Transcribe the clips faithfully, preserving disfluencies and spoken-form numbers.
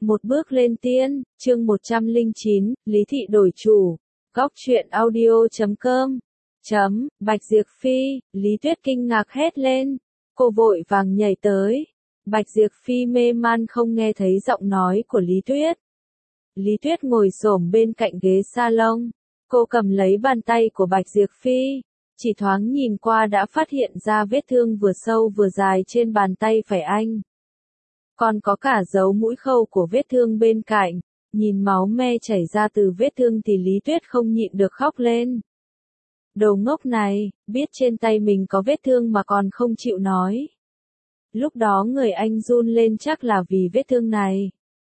Một bước lên tiên, chương một trăm lẻ chín, Lý Thị đổi chủ. Góc truyện audio chấm com. Chấm, Bạch Diệp Phi, Lý Tuyết kinh ngạc hét lên. Cô vội vàng nhảy tới. Bạch Diệp Phi mê man không nghe thấy giọng nói của Lý Tuyết. Lý Tuyết ngồi xổm bên cạnh ghế salon. Cô cầm lấy bàn tay của Bạch Diệp Phi. Chỉ thoáng nhìn qua đã phát hiện ra vết thương vừa sâu vừa dài trên bàn tay phải anh. Còn có cả dấu mũi khâu của vết thương bên cạnh, nhìn máu me chảy ra từ vết thương thì Lý Tuyết không nhịn được khóc lên. Đồ ngốc này, biết trên tay mình có vết thương mà còn không chịu nói. Lúc đó người anh run lên chắc là vì vết thương này.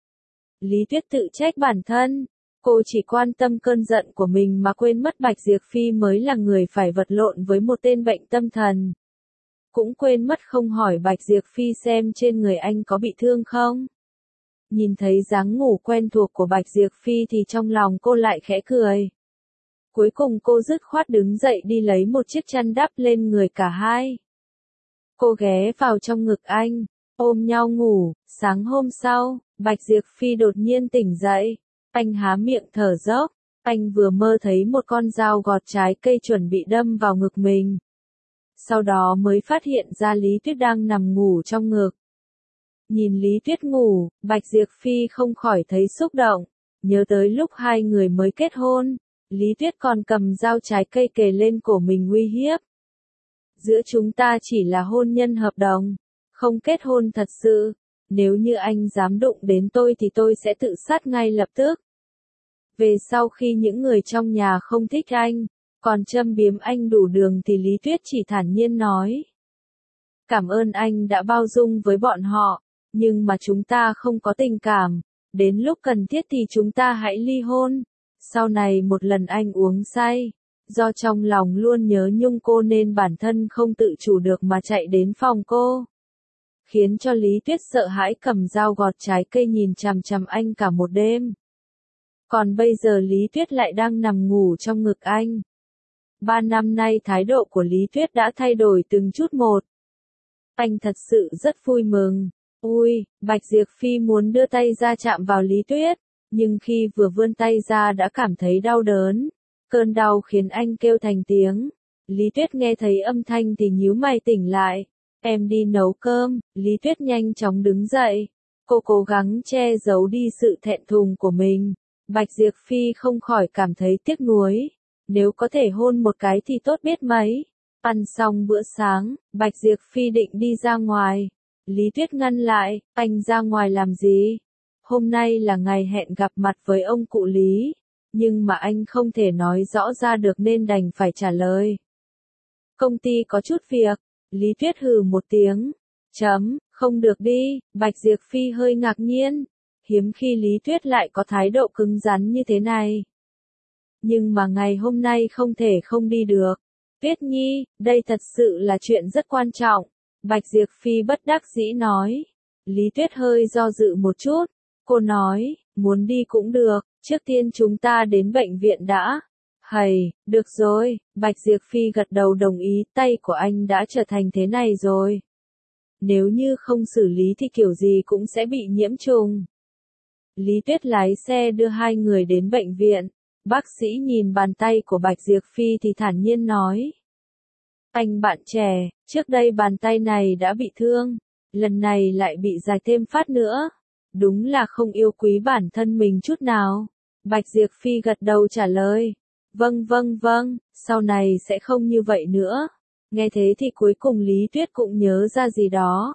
Lý Tuyết tự trách bản thân, cô chỉ quan tâm cơn giận của mình mà quên mất Bạch Diệp Phi mới là người phải vật lộn với một tên bệnh tâm thần. Cũng quên mất không hỏi Bạch Diệp Phi xem trên người anh có bị thương không. Nhìn thấy dáng ngủ quen thuộc của Bạch Diệp Phi thì trong lòng cô lại khẽ cười. Cuối cùng cô dứt khoát đứng dậy đi lấy một chiếc chăn đắp lên người cả hai. Cô ghé vào trong ngực anh, ôm nhau ngủ. Sáng hôm sau, Bạch Diệp Phi đột nhiên tỉnh dậy. Anh há miệng thở dốc. Anh vừa mơ thấy một con dao gọt trái cây chuẩn bị đâm vào ngực mình. Sau đó mới phát hiện ra Lý Tuyết đang nằm ngủ trong ngực. Nhìn Lý Tuyết ngủ, Bạch Diệp Phi không khỏi thấy xúc động, nhớ tới lúc hai người mới kết hôn, Lý Tuyết còn cầm dao trái cây kề lên cổ mình uy hiếp. Giữa chúng ta chỉ là hôn nhân hợp đồng, không kết hôn thật sự, nếu như anh dám đụng đến tôi thì tôi sẽ tự sát ngay lập tức. Về sau khi những người trong nhà không thích anh, còn châm biếm anh đủ đường thì Lý Tuyết chỉ thản nhiên nói. Cảm ơn anh đã bao dung với bọn họ, nhưng mà chúng ta không có tình cảm, đến lúc cần thiết thì chúng ta hãy ly hôn. Sau này một lần anh uống say, do trong lòng luôn nhớ nhung cô nên bản thân không tự chủ được mà chạy đến phòng cô. Khiến cho Lý Tuyết sợ hãi cầm dao gọt trái cây nhìn chằm chằm anh cả một đêm. Còn bây giờ Lý Tuyết lại đang nằm ngủ trong ngực anh. Ba năm nay thái độ của Lý Tuyết đã thay đổi từng chút một. Anh thật sự rất vui mừng. Ui, Bạch Diệp Phi muốn đưa tay ra chạm vào Lý Tuyết, nhưng khi vừa vươn tay ra đã cảm thấy đau đớn. Cơn đau khiến anh kêu thành tiếng. Lý Tuyết nghe thấy âm thanh thì nhíu mày tỉnh lại. Em đi nấu cơm. Lý Tuyết nhanh chóng đứng dậy. Cô cố gắng che giấu đi sự thẹn thùng của mình. Bạch Diệp Phi không khỏi cảm thấy tiếc nuối. Nếu có thể hôn một cái thì tốt biết mấy. Ăn xong bữa sáng, Bạch Diệp Phi định đi ra ngoài. Lý Tuyết ngăn lại, anh ra ngoài làm gì? Hôm nay là ngày hẹn gặp mặt với ông cụ Lý, nhưng mà anh không thể nói rõ ra được nên đành phải trả lời. Công ty có chút việc. Lý Tuyết hừ một tiếng. Chấm, không được đi. Bạch Diệp Phi hơi ngạc nhiên. Hiếm khi Lý Tuyết lại có thái độ cứng rắn như thế này. Nhưng mà ngày hôm nay không thể không đi được. Tuyết Nhi, đây thật sự là chuyện rất quan trọng. Bạch Diệp Phi bất đắc dĩ nói. Lý Tuyết hơi do dự một chút. Cô nói, muốn đi cũng được, trước tiên chúng ta đến bệnh viện đã. Hầy, được rồi. Bạch Diệp Phi gật đầu đồng ý, tay của anh đã trở thành thế này rồi. Nếu như không xử lý thì kiểu gì cũng sẽ bị nhiễm trùng. Lý Tuyết lái xe đưa hai người đến bệnh viện. Bác sĩ nhìn bàn tay của Bạch Diệp Phi thì thản nhiên nói. Anh bạn trẻ, trước đây bàn tay này đã bị thương, lần này lại bị dài thêm phát nữa. Đúng là không yêu quý bản thân mình chút nào. Bạch Diệp Phi gật đầu trả lời. Vâng vâng vâng, sau này sẽ không như vậy nữa. Nghe thế thì cuối cùng Lý Tuyết cũng nhớ ra gì đó.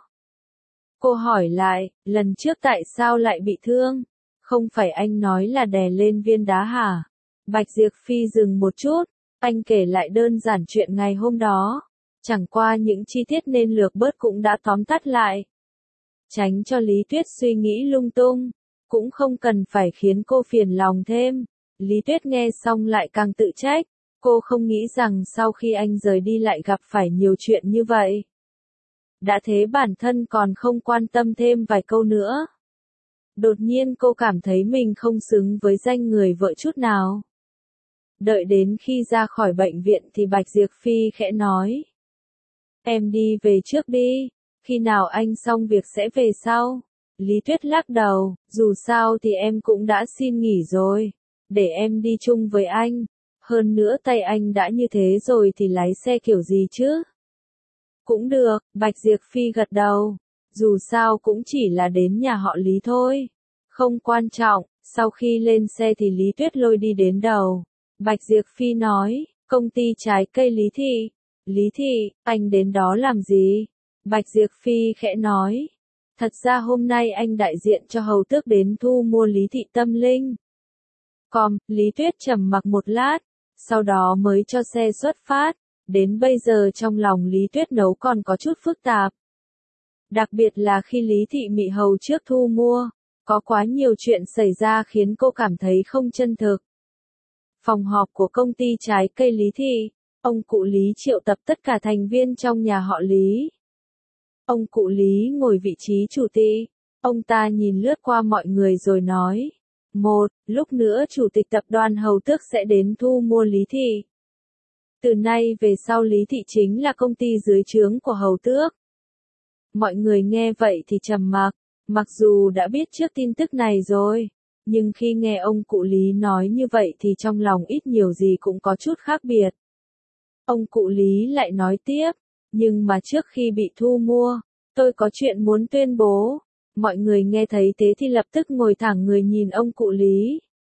Cô hỏi lại, lần trước tại sao lại bị thương? Không phải anh nói là đè lên viên đá hả? Bạch Diệp Phi dừng một chút, anh kể lại đơn giản chuyện ngày hôm đó. Chẳng qua những chi tiết nên lược bớt cũng đã tóm tắt lại. Tránh cho Lý Tuyết suy nghĩ lung tung, cũng không cần phải khiến cô phiền lòng thêm. Lý Tuyết nghe xong lại càng tự trách, cô không nghĩ rằng sau khi anh rời đi lại gặp phải nhiều chuyện như vậy. Đã thế bản thân còn không quan tâm thêm vài câu nữa. Đột nhiên cô cảm thấy mình không xứng với danh người vợ chút nào. Đợi đến khi ra khỏi bệnh viện thì Bạch Diệp Phi khẽ nói. Em đi về trước đi, khi nào anh xong việc sẽ về sau. Lý Tuyết lắc đầu, dù sao thì em cũng đã xin nghỉ rồi. Để em đi chung với anh. Hơn nữa tay anh đã như thế rồi thì lái xe kiểu gì chứ? Cũng được, Bạch Diệp Phi gật đầu. Dù sao cũng chỉ là đến nhà họ Lý thôi. Không quan trọng, sau khi lên xe thì Lý Tuyết lôi đi đến đầu. Bạch Diệp Phi nói, công ty trái cây Lý Thị. Lý Thị, anh đến đó làm gì? Bạch Diệp Phi khẽ nói. Thật ra hôm nay anh đại diện cho hầu tước đến thu mua Lý Thị Tâm Linh. Còn, Lý Tuyết trầm mặc một lát, sau đó mới cho xe xuất phát. Đến bây giờ trong lòng Lý Tuyết nấu còn có chút phức tạp. Đặc biệt là khi Lý Thị Mị hầu trước thu mua, có quá nhiều chuyện xảy ra khiến cô cảm thấy không chân thực. Phòng họp của công ty trái cây Lý Thị, ông cụ Lý triệu tập tất cả thành viên trong nhà họ Lý. Ông cụ Lý ngồi vị trí chủ tịch, ông ta nhìn lướt qua mọi người rồi nói. Một, lúc nữa chủ tịch tập đoàn Hầu Tước sẽ đến thu mua Lý Thị. Từ nay về sau Lý Thị chính là công ty dưới trướng của Hầu Tước. Mọi người nghe vậy thì trầm mặc, mặc dù đã biết trước tin tức này rồi, nhưng khi nghe ông cụ Lý nói như vậy thì trong lòng ít nhiều gì cũng có chút khác biệt. Ông cụ Lý lại nói tiếp, nhưng mà trước khi bị thu mua, tôi có chuyện muốn tuyên bố. Mọi người nghe thấy thế thì lập tức ngồi thẳng người nhìn ông cụ Lý.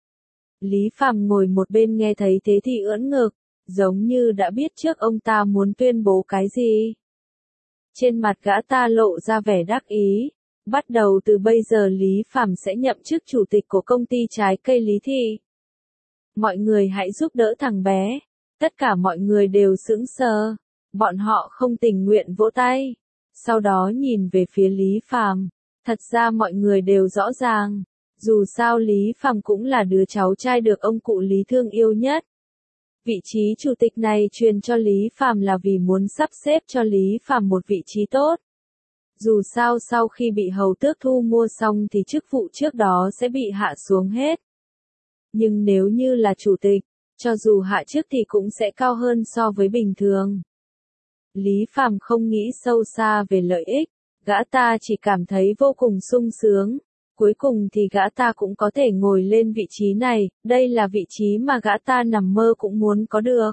Lý Phàm ngồi một bên nghe thấy thế thì ưỡn ngực, giống như đã biết trước ông ta muốn tuyên bố cái gì. Trên mặt gã ta lộ ra vẻ đắc ý. Bắt đầu từ bây giờ Lý Phàm sẽ nhậm chức chủ tịch của công ty trái cây Lý Thị. Mọi người hãy giúp đỡ thằng bé. Tất cả mọi người đều sững sờ. Bọn họ không tình nguyện vỗ tay. Sau đó nhìn về phía Lý Phàm. Thật ra mọi người đều rõ ràng. Dù sao Lý Phàm cũng là đứa cháu trai được ông cụ Lý thương yêu nhất. Vị trí chủ tịch này truyền cho Lý Phàm là vì muốn sắp xếp cho Lý Phàm một vị trí tốt. Dù sao sau khi bị Hầu Tước thu mua xong thì chức vụ trước đó sẽ bị hạ xuống hết. Nhưng nếu như là chủ tịch, cho dù hạ chức thì cũng sẽ cao hơn so với bình thường. Lý Phàm không nghĩ sâu xa về lợi ích, gã ta chỉ cảm thấy vô cùng sung sướng. Cuối cùng thì gã ta cũng có thể ngồi lên vị trí này, đây là vị trí mà gã ta nằm mơ cũng muốn có được.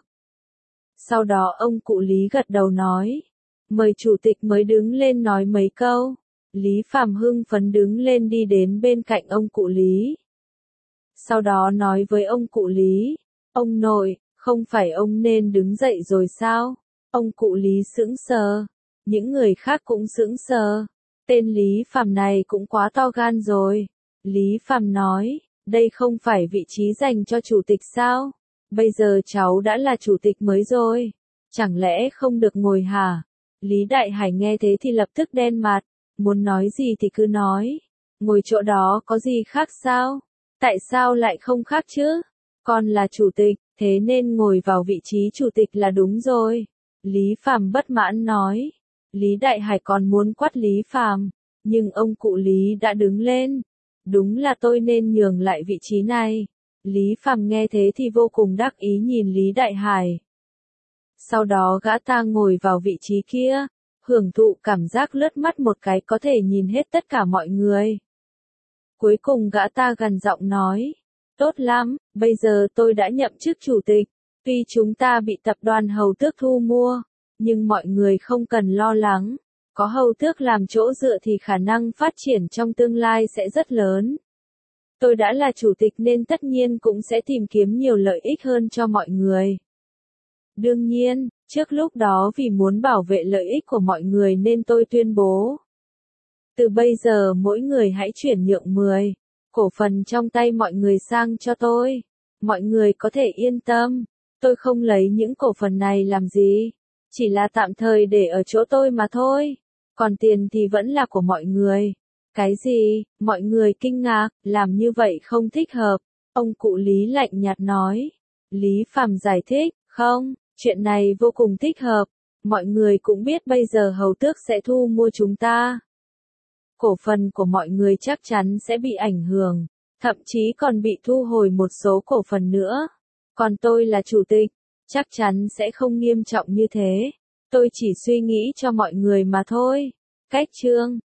Sau đó ông cụ Lý gật đầu nói. Mời chủ tịch mới đứng lên nói mấy câu. Lý Phàm hưng phấn đứng lên đi đến bên cạnh ông cụ Lý. Sau đó nói với ông cụ Lý. Ông nội, không phải ông nên đứng dậy rồi sao? Ông cụ Lý sững sờ. Những người khác cũng sững sờ. Tên Lý Phàm này cũng quá to gan rồi. Lý Phàm nói, đây không phải vị trí dành cho chủ tịch sao? Bây giờ cháu đã là chủ tịch mới rồi. Chẳng lẽ không được ngồi hả? Lý Đại Hải nghe thế thì lập tức đen mặt. Muốn nói gì thì cứ nói. Ngồi chỗ đó có gì khác sao? Tại sao lại không khác chứ? Con là chủ tịch, thế nên ngồi vào vị trí chủ tịch là đúng rồi. Lý Phàm bất mãn nói. Lý Đại Hải còn muốn quát Lý Phàm, nhưng ông cụ Lý đã đứng lên. Đúng là tôi nên nhường lại vị trí này. Lý Phàm nghe thế thì vô cùng đắc ý nhìn Lý Đại Hải. Sau đó gã ta ngồi vào vị trí kia, hưởng thụ cảm giác lướt mắt một cái có thể nhìn hết tất cả mọi người. Cuối cùng gã ta gằn giọng nói, tốt lắm, bây giờ tôi đã nhậm chức chủ tịch, tuy chúng ta bị tập đoàn Hầu Tước thu mua, nhưng mọi người không cần lo lắng, có Hầu Tước làm chỗ dựa thì khả năng phát triển trong tương lai sẽ rất lớn. Tôi đã là chủ tịch nên tất nhiên cũng sẽ tìm kiếm nhiều lợi ích hơn cho mọi người. Đương nhiên, trước lúc đó vì muốn bảo vệ lợi ích của mọi người nên tôi tuyên bố. Từ bây giờ mỗi người hãy chuyển nhượng mười cổ phần trong tay mọi người sang cho tôi. Mọi người có thể yên tâm, tôi không lấy những cổ phần này làm gì. Chỉ là tạm thời để ở chỗ tôi mà thôi. Còn tiền thì vẫn là của mọi người. Cái gì? Mọi người kinh ngạc, làm như vậy không thích hợp. Ông cụ Lý lạnh nhạt nói. Lý Phàm giải thích, không, chuyện này vô cùng thích hợp. Mọi người cũng biết bây giờ Hầu Tước sẽ thu mua chúng ta. Cổ phần của mọi người chắc chắn sẽ bị ảnh hưởng, thậm chí còn bị thu hồi một số cổ phần nữa. Còn tôi là chủ tịch, chắc chắn sẽ không nghiêm trọng như thế. Tôi chỉ suy nghĩ cho mọi người mà thôi. Cách chương